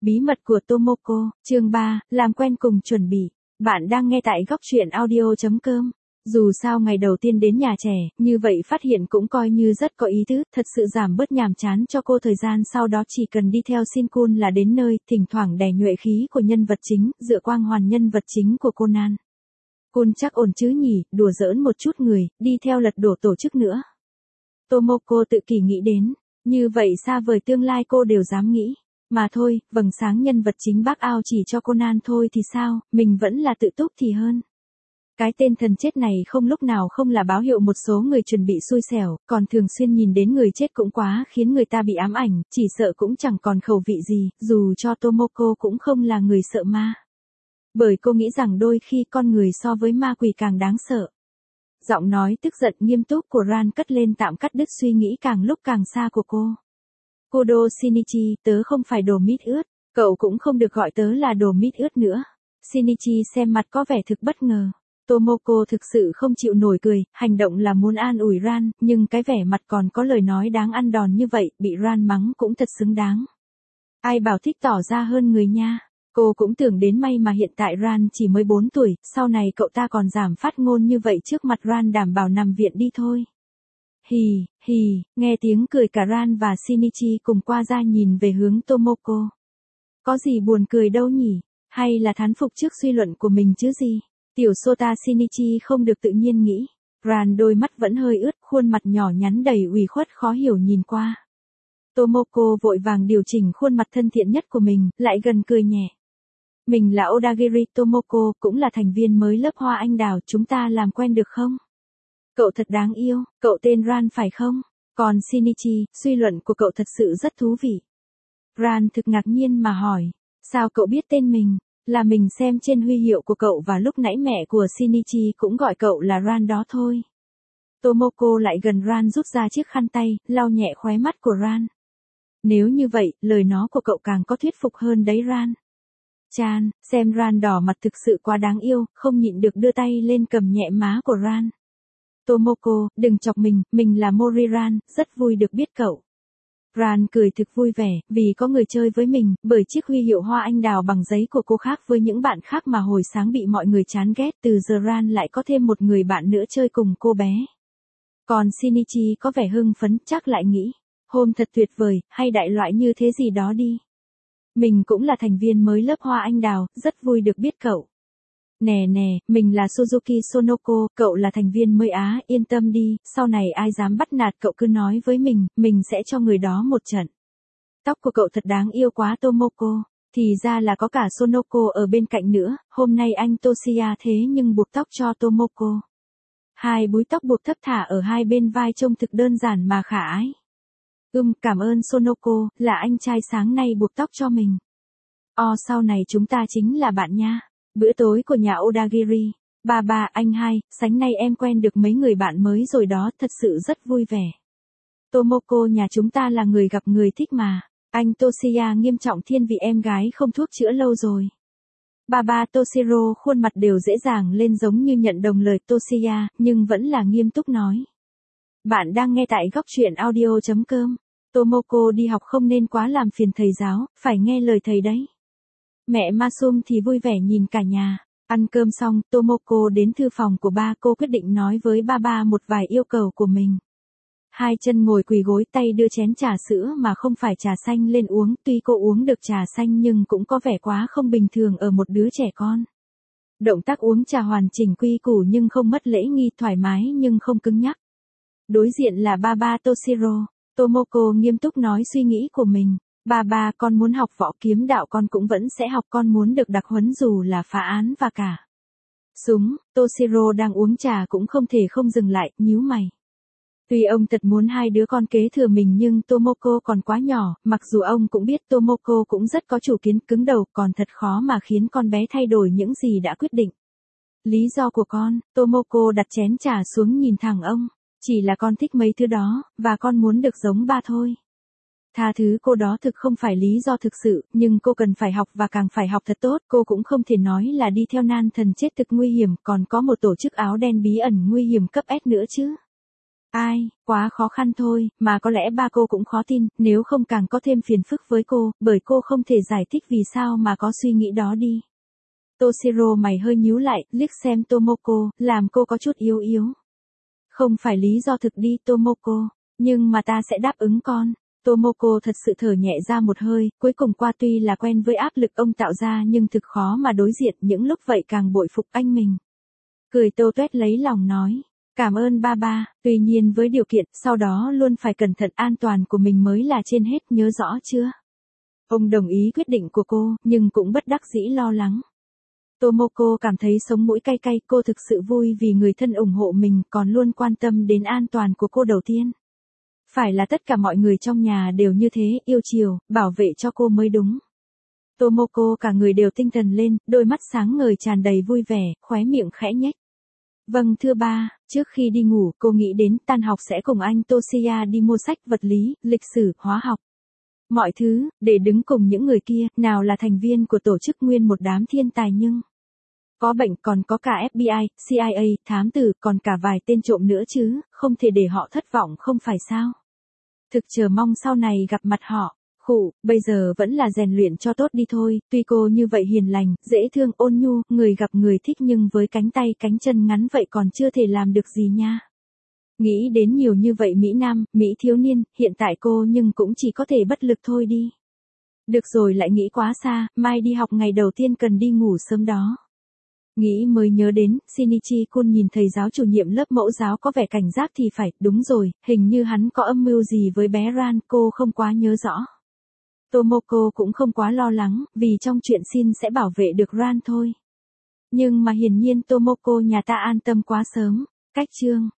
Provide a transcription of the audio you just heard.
Bí mật của Tomoko, chương 3, làm quen cùng chuẩn bị. Bạn đang nghe tại góc truyện audio.com. Dù sao ngày đầu tiên đến nhà trẻ, như vậy phát hiện cũng coi như rất có ý tứ, thật sự giảm bớt nhàm chán cho cô, thời gian sau đó chỉ cần đi theo Shinkun là đến nơi, thỉnh thoảng đè nhuệ khí của nhân vật chính, dựa quang hoàn nhân vật chính của Conan. Kun chắc ổn chứ nhỉ, đùa giỡn một chút người, đi theo lật đổ tổ chức nữa. Tomoko tự kỷ nghĩ đến, như vậy xa vời tương lai cô đều dám nghĩ. Mà thôi, vầng sáng nhân vật chính bác ao chỉ cho Conan thôi thì sao, mình vẫn là tự túc thì hơn. Cái tên thần chết này không lúc nào không là báo hiệu một số người chuẩn bị xui xẻo, còn thường xuyên nhìn đến người chết cũng quá khiến người ta bị ám ảnh, chỉ sợ cũng chẳng còn khẩu vị gì, dù cho Tomoko cũng không là người sợ ma. Bởi cô nghĩ rằng đôi khi con người so với ma quỷ càng đáng sợ. Giọng nói tức giận nghiêm túc của Ran cất lên tạm cắt đứt suy nghĩ càng lúc càng xa của cô. Kodo Shinichi, tớ không phải đồ mít ướt, cậu cũng không được gọi tớ là đồ mít ướt nữa. Shinichi xem mặt có vẻ thực bất ngờ. Tomoko thực sự không chịu nổi cười, hành động là muốn an ủi Ran, nhưng cái vẻ mặt còn có lời nói đáng ăn đòn như vậy, bị Ran mắng cũng thật xứng đáng. Ai bảo thích tỏ ra hơn người nha. Cô cũng tưởng đến may mà hiện tại Ran chỉ mới 4 tuổi, sau này cậu ta còn giảm phát ngôn như vậy trước mặt Ran đảm bảo nằm viện đi thôi. Hì, hì, nghe tiếng cười cả Ran và Shinichi cùng qua ra nhìn về hướng Tomoko. Có gì buồn cười đâu nhỉ, hay là thán phục trước suy luận của mình chứ gì. Tiểu Sota Shinichi không được tự nhiên nghĩ. Ran đôi mắt vẫn hơi ướt, khuôn mặt nhỏ nhắn đầy ủy khuất khó hiểu nhìn qua. Tomoko vội vàng điều chỉnh khuôn mặt thân thiện nhất của mình, lại gần cười nhẹ. Mình là Odagiri Tomoko, cũng là thành viên mới lớp Hoa Anh Đào, chúng ta làm quen được không? Cậu thật đáng yêu, cậu tên Ran phải không? Còn Shinichi, suy luận của cậu thật sự rất thú vị. Ran thực ngạc nhiên mà hỏi, sao cậu biết tên mình? Là mình xem trên huy hiệu của cậu và lúc nãy mẹ của Shinichi cũng gọi cậu là Ran đó thôi. Tomoko lại gần Ran rút ra chiếc khăn tay, lau nhẹ khóe mắt của Ran. Nếu như vậy, lời nói của cậu càng có thuyết phục hơn đấy Ran. Chan, xem Ran đỏ mặt thực sự quá đáng yêu, không nhịn được đưa tay lên cầm nhẹ má của Ran. Tomoko, đừng chọc mình là Mori Ran, rất vui được biết cậu. Ran cười thực vui vẻ, vì có người chơi với mình, bởi chiếc huy hiệu Hoa Anh Đào bằng giấy của cô khác với những bạn khác mà hồi sáng bị mọi người chán ghét, từ giờ Ran lại có thêm một người bạn nữa chơi cùng cô bé. Còn Shinichi có vẻ hưng phấn, chắc lại nghĩ, hôm thật tuyệt vời, hay đại loại như thế gì đó đi. Mình cũng là thành viên mới lớp Hoa Anh Đào, rất vui được biết cậu. Nè, mình là Suzuki Sonoko, cậu là thành viên mới á, yên tâm đi, sau này ai dám bắt nạt cậu cứ nói với mình sẽ cho người đó một trận. Tóc của cậu thật đáng yêu quá Tomoko, thì ra là có cả Sonoko ở bên cạnh nữa, hôm nay anh Toshiya thế nhưng buộc tóc cho Tomoko. Hai búi tóc buộc thấp thả ở hai bên vai trông thực đơn giản mà khả ái. Cảm ơn Sonoko, là anh trai sáng nay buộc tóc cho mình. Sau này chúng ta chính là bạn nha. Bữa tối của nhà Odagiri. Ba, anh hai, sáng nay em quen được mấy người bạn mới rồi đó, thật sự rất vui vẻ. Tomoko nhà chúng ta là người gặp người thích mà. Anh Toshiya nghiêm trọng thiên vị em gái không thuốc chữa lâu rồi. Ba Toshiro khuôn mặt đều dễ dàng lên giống như nhận đồng lời Toshiya, nhưng vẫn là nghiêm túc nói. Bạn đang nghe tại góc truyện audio.com. Tomoko đi học không nên quá làm phiền thầy giáo, phải nghe lời thầy đấy. Mẹ Masum thì vui vẻ nhìn cả nhà. Ăn cơm xong, Tomoko đến thư phòng của ba, cô quyết định nói với ba một vài yêu cầu của mình. Hai chân ngồi quỳ gối, tay đưa chén trà sữa mà không phải trà xanh lên uống, tuy cô uống được trà xanh nhưng cũng có vẻ quá không bình thường ở một đứa trẻ con. Động tác uống trà hoàn chỉnh quy củ nhưng không mất lễ nghi, thoải mái nhưng không cứng nhắc. Đối diện là ba Toshiro. Tomoko nghiêm túc nói suy nghĩ của mình. Ba, con muốn học võ kiếm đạo con cũng vẫn sẽ học, con muốn được đặc huấn dù là phá án và cả súng. Toshiro đang uống trà cũng không thể không dừng lại, nhíu mày. Tuy ông thật muốn hai đứa con kế thừa mình nhưng Tomoko còn quá nhỏ, mặc dù ông cũng biết Tomoko cũng rất có chủ kiến, cứng đầu, còn thật khó mà khiến con bé thay đổi những gì đã quyết định. Lý do của con, Tomoko đặt chén trà xuống nhìn thẳng ông. Chỉ là con thích mấy thứ đó, và con muốn được giống ba thôi. Tha thứ cô, đó thực không phải lý do thực sự, nhưng cô cần phải học và càng phải học thật tốt. Cô cũng không thể nói là đi theo nan thần chết thực nguy hiểm, còn có một tổ chức áo đen bí ẩn nguy hiểm cấp S nữa chứ. Ai, quá khó khăn thôi, mà có lẽ ba cô cũng khó tin, nếu không càng có thêm phiền phức với cô, bởi cô không thể giải thích vì sao mà có suy nghĩ đó đi. Toshiro mày hơi nhíu lại, liếc xem Tomoko, làm cô có chút yếu yếu. Không phải lý do thực đi Tomoko, nhưng mà ta sẽ đáp ứng con. Tomoko thật sự thở nhẹ ra một hơi, cuối cùng qua tuy là quen với áp lực ông tạo ra nhưng thực khó mà đối diện, những lúc vậy càng bội phục anh mình. Cười tô tuét lấy lòng nói, cảm ơn ba ba, tuy nhiên với điều kiện, sau đó luôn phải cẩn thận an toàn của mình mới là trên hết, nhớ rõ chưa? Ông đồng ý quyết định của cô, nhưng cũng bất đắc dĩ lo lắng. Tomoko cảm thấy sống mũi cay cay, cô thực sự vui vì người thân ủng hộ mình, còn luôn quan tâm đến an toàn của cô đầu tiên. Phải là tất cả mọi người trong nhà đều như thế, yêu chiều, bảo vệ cho cô mới đúng. Tomoko cả người đều tinh thần lên, đôi mắt sáng ngời tràn đầy vui vẻ, khóe miệng khẽ nhếch. Vâng thưa ba, trước khi đi ngủ, cô nghĩ đến tan học sẽ cùng anh Toshiya đi mua sách vật lý, lịch sử, hóa học. Mọi thứ, để đứng cùng những người kia, nào là thành viên của tổ chức nguyên một đám thiên tài nhưng có bệnh, còn có cả FBI, CIA, thám tử, còn cả vài tên trộm nữa chứ, không thể để họ thất vọng không phải sao. Thực chờ mong sau này gặp mặt họ. Khụ, bây giờ vẫn là rèn luyện cho tốt đi thôi, tuy cô như vậy hiền lành, dễ thương, ôn nhu, người gặp người thích nhưng với cánh tay cánh chân ngắn vậy còn chưa thể làm được gì nha. Nghĩ đến nhiều như vậy Mỹ Nam, Mỹ thiếu niên, hiện tại cô nhưng cũng chỉ có thể bất lực thôi đi. Được rồi lại nghĩ quá xa, mai đi học ngày đầu tiên cần đi ngủ sớm đó. Nghĩ mới nhớ đến, Shinichi-kun nhìn thầy giáo chủ nhiệm lớp mẫu giáo có vẻ cảnh giác thì phải, đúng rồi, hình như hắn có âm mưu gì với bé Ran, cô không quá nhớ rõ. Tomoko cũng không quá lo lắng, vì trong chuyện Shin sẽ bảo vệ được Ran thôi. Nhưng mà hiển nhiên Tomoko nhà ta an tâm quá sớm. Cách chương